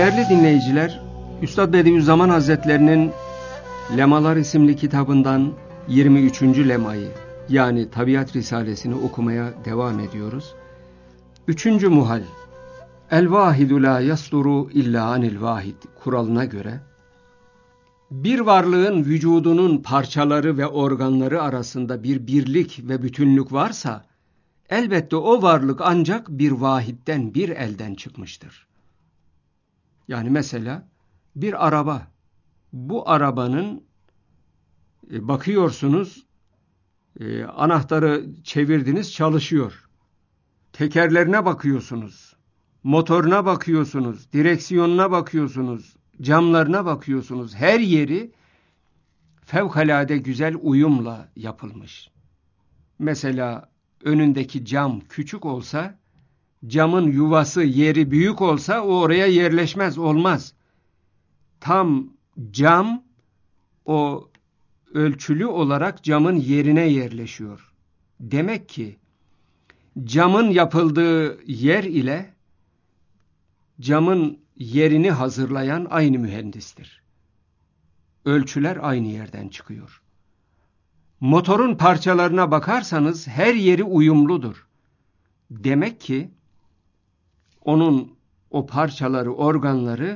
Değerli dinleyiciler, Üstad Bediüzzaman Hazretlerinin Lemalar isimli kitabından 23. lemayı yani Tabiat Risalesini okumaya devam ediyoruz. 3. muhal El-Vahidu la yasduru illa anil vahid kuralına göre bir varlığın vücudunun parçaları ve organları arasında bir birlik ve bütünlük varsa elbette o varlık ancak bir vahitten, bir elden çıkmıştır. Yani mesela bir araba, bu arabanın bakıyorsunuz anahtarı çevirdiniz çalışıyor. Tekerlerine bakıyorsunuz, motoruna bakıyorsunuz, direksiyonuna bakıyorsunuz, camlarına bakıyorsunuz. Her yeri fevkalade güzel uyumla yapılmış. Mesela önündeki cam küçük olsa, camın yuvası, yeri büyük olsa o oraya yerleşmez, olmaz. Tam cam o ölçülü olarak camın yerine yerleşiyor. Demek ki camın yapıldığı yer ile camın yerini hazırlayan aynı mühendistir. Ölçüler aynı yerden çıkıyor. Motorun parçalarına bakarsanız her yeri uyumludur. Demek ki onun o parçaları, organları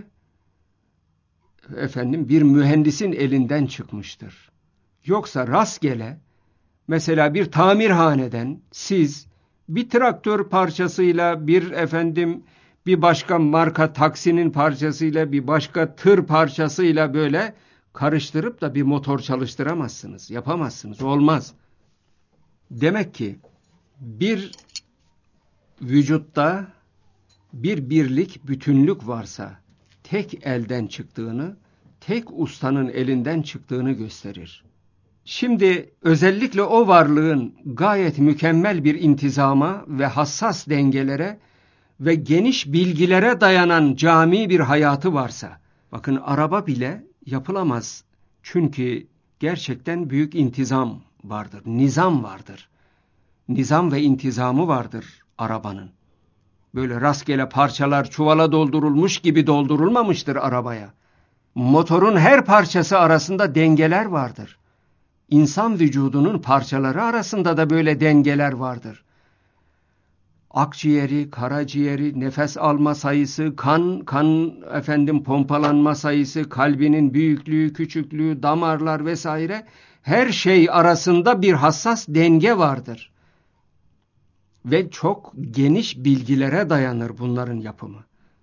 bir mühendisin elinden çıkmıştır. Yoksa rastgele mesela bir tamirhaneden siz bir traktör parçasıyla bir başka marka taksinin parçasıyla bir başka tır parçasıyla böyle karıştırıp da bir motor çalıştıramazsınız, yapamazsınız, olmaz. Demek ki bir vücutta bir birlik, bütünlük varsa tek elden çıktığını, tek ustanın elinden çıktığını gösterir. Şimdi özellikle o varlığın gayet mükemmel bir intizama ve hassas dengelere ve geniş bilgilere dayanan cami bir hayatı varsa, bakın araba bile yapılamaz. Çünkü gerçekten büyük intizam vardır, nizam vardır. Nizam ve intizamı vardır arabanın. Böyle rastgele parçalar çuvala doldurulmuş gibi doldurulmamıştır arabaya. Motorun her parçası arasında dengeler vardır. İnsan vücudunun parçaları arasında da böyle dengeler vardır. Akciğeri, karaciğeri, nefes alma sayısı, kan pompalanma sayısı, kalbinin büyüklüğü, küçüklüğü, damarlar vesaire her şey arasında bir hassas denge vardır. Ve çok geniş bilgilere dayanır bunların yapımı.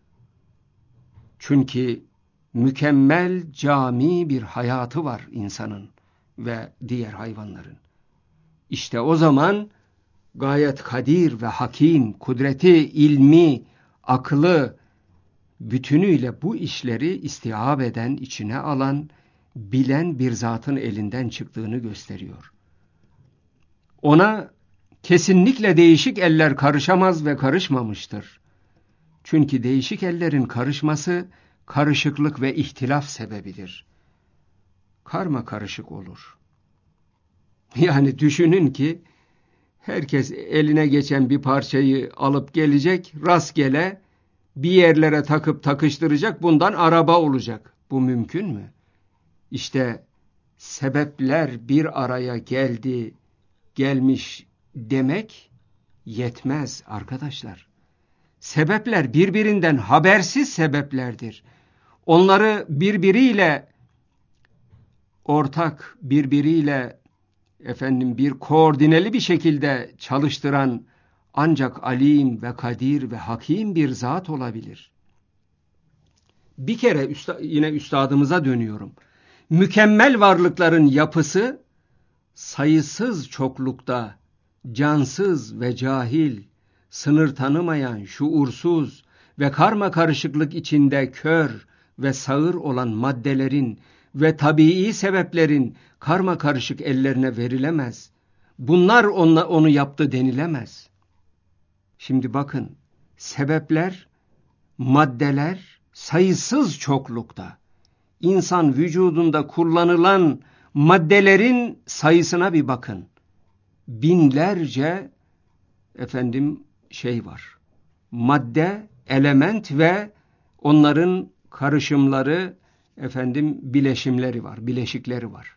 Çünkü mükemmel cami bir hayatı var insanın ve diğer hayvanların. İşte o zaman gayet kadir ve hakim, kudreti, ilmi, aklı bütünüyle bu işleri istihab eden, içine alan, bilen bir zatın elinden çıktığını gösteriyor. Ona kesinlikle değişik eller karışamaz ve karışmamıştır. Çünkü değişik ellerin karışması karışıklık ve ihtilaf sebebidir. Karma karışık olur. Yani düşünün ki herkes eline geçen bir parçayı alıp gelecek, rastgele bir yerlere takıp takıştıracak, bundan araba olacak. Bu mümkün mü? İşte sebepler bir araya gelmiş demek yetmez arkadaşlar. Sebepler birbirinden habersiz sebeplerdir. Onları birbiriyle ortak, birbiriyle bir koordineli bir şekilde çalıştıran ancak alim ve kadir ve hakim bir zat olabilir. Bir kere yine üstadımıza dönüyorum. Mükemmel varlıkların yapısı sayısız çoklukta cansız ve cahil, sınır tanımayan, şuursuz ve karma karışıklık içinde kör ve sağır olan maddelerin ve tabii sebeplerin karma karışık ellerine verilemez. Bunlar onu yaptı denilemez. Şimdi bakın, sebepler, maddeler sayısız çoklukta. İnsan vücudunda kullanılan maddelerin sayısına bir bakın. Binlerce var. Madde, element ve onların karışımları, bileşimleri var, bileşikleri var.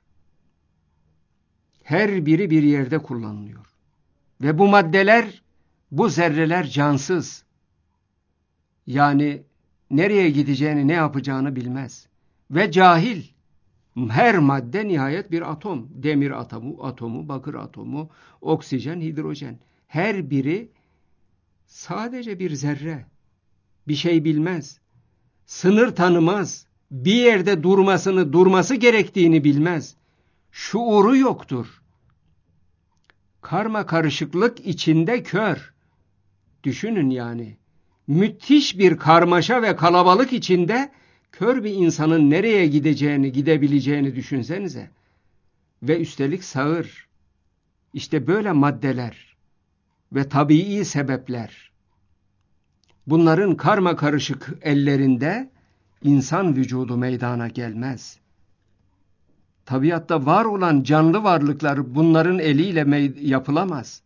Her biri bir yerde kullanılıyor. Ve bu maddeler, bu zerreler cansız. Yani nereye gideceğini, ne yapacağını bilmez. Ve cahil. Her madde nihayet bir atom. Demir atomu, bakır atomu, oksijen, hidrojen. Her biri sadece bir zerre. Bir şey bilmez. Sınır tanımaz. Bir yerde durması gerektiğini bilmez. Şuuru yoktur. Karma karışıklık içinde kör. Düşünün yani. Müthiş bir karmaşa ve kalabalık içinde kör bir insanın nereye gidebileceğini düşünsenize. Ve üstelik sağır. İşte böyle maddeler ve tabii sebepler. Bunların karma karışık ellerinde insan vücudu meydana gelmez. Tabiatta var olan canlı varlıklar bunların eliyle yapılamaz.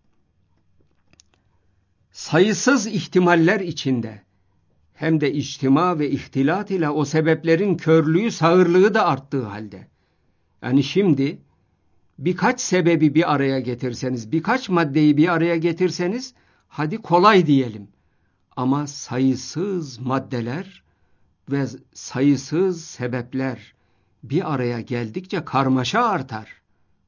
Sayısız ihtimaller içinde hem de içtima ve ihtilat ile o sebeplerin körlüğü, sağırlığı da arttığı halde. Yani şimdi birkaç sebebi bir araya getirseniz, birkaç maddeyi bir araya getirseniz, hadi kolay diyelim. Ama sayısız maddeler ve sayısız sebepler bir araya geldikçe karmaşa artar.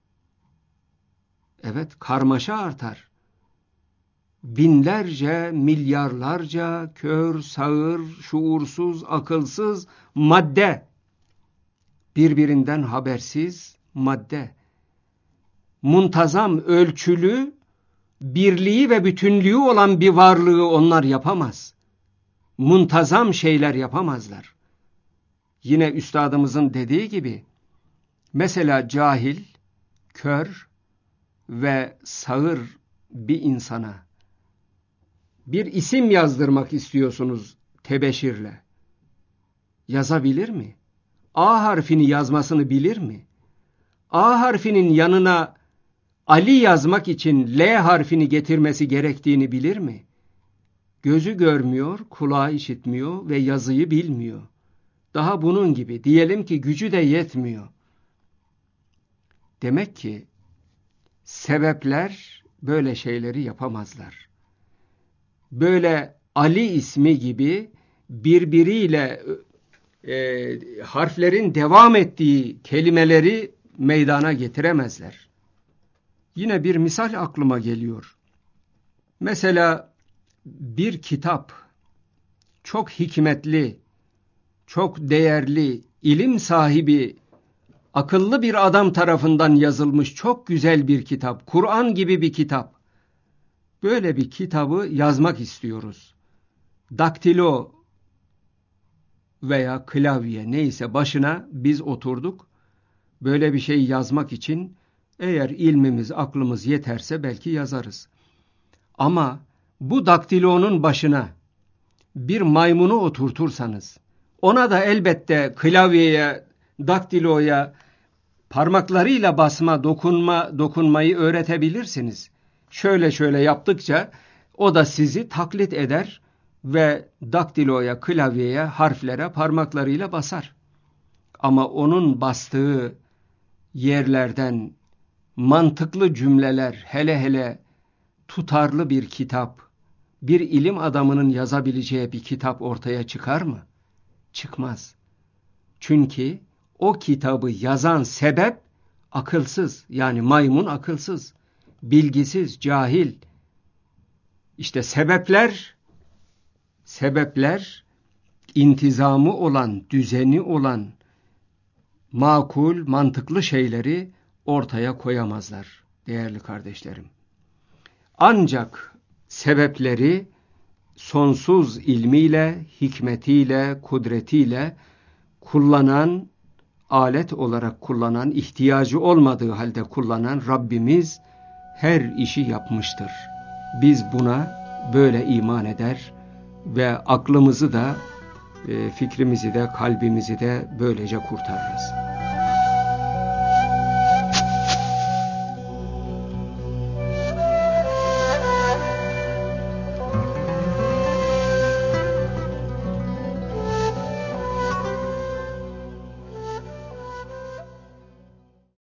Evet, karmaşa artar. Binlerce, milyarlarca kör, sağır, şuursuz, akılsız madde, birbirinden habersiz madde, muntazam, ölçülü, birliği ve bütünlüğü olan bir varlığı onlar yapamaz. Muntazam şeyler yapamazlar. Yine üstadımızın dediği gibi, mesela cahil, kör ve sağır bir insana bir isim yazdırmak istiyorsunuz tebeşirle. Yazabilir mi? A harfini yazmasını bilir mi? A harfinin yanına Ali yazmak için L harfini getirmesi gerektiğini bilir mi? Gözü görmüyor, kulağı işitmiyor ve yazıyı bilmiyor. Daha bunun gibi, diyelim ki gücü de yetmiyor. Demek ki sebepler böyle şeyleri yapamazlar. Böyle Ali ismi gibi birbiriyle harflerin devam ettiği kelimeleri meydana getiremezler. Yine bir misal aklıma geliyor. Mesela bir kitap çok hikmetli, çok değerli, ilim sahibi, akıllı bir adam tarafından yazılmış çok güzel bir kitap, Kur'an gibi bir kitap. Böyle bir kitabı yazmak istiyoruz. Daktilo veya klavye neyse başına biz oturduk. Böyle bir şey yazmak için eğer ilmimiz, aklımız yeterse belki yazarız. Ama bu daktilonun başına bir maymunu oturtursanız, ona da elbette klavyeye, daktiloya parmaklarıyla dokunmayı öğretebilirsiniz. Şöyle şöyle yaptıkça o da sizi taklit eder ve daktiloya, klavyeye, harflere parmaklarıyla basar. Ama onun bastığı yerlerden mantıklı cümleler, hele hele tutarlı bir kitap, bir ilim adamının yazabileceği bir kitap ortaya çıkar mı? Çıkmaz. Çünkü o kitabı yazan sebep akılsız, yani maymun akılsız, bilgisiz, cahil. İşte sebepler intizamı olan, düzeni olan, makul, mantıklı şeyleri ortaya koyamazlar değerli kardeşlerim. Ancak sebepleri sonsuz ilmiyle, hikmetiyle, kudretiyle kullanan, alet olarak kullanan, ihtiyacı olmadığı halde kullanan Rabbimiz her işi yapmıştır. Biz buna böyle iman eder ve aklımızı da, fikrimizi de, kalbimizi de böylece kurtarırız.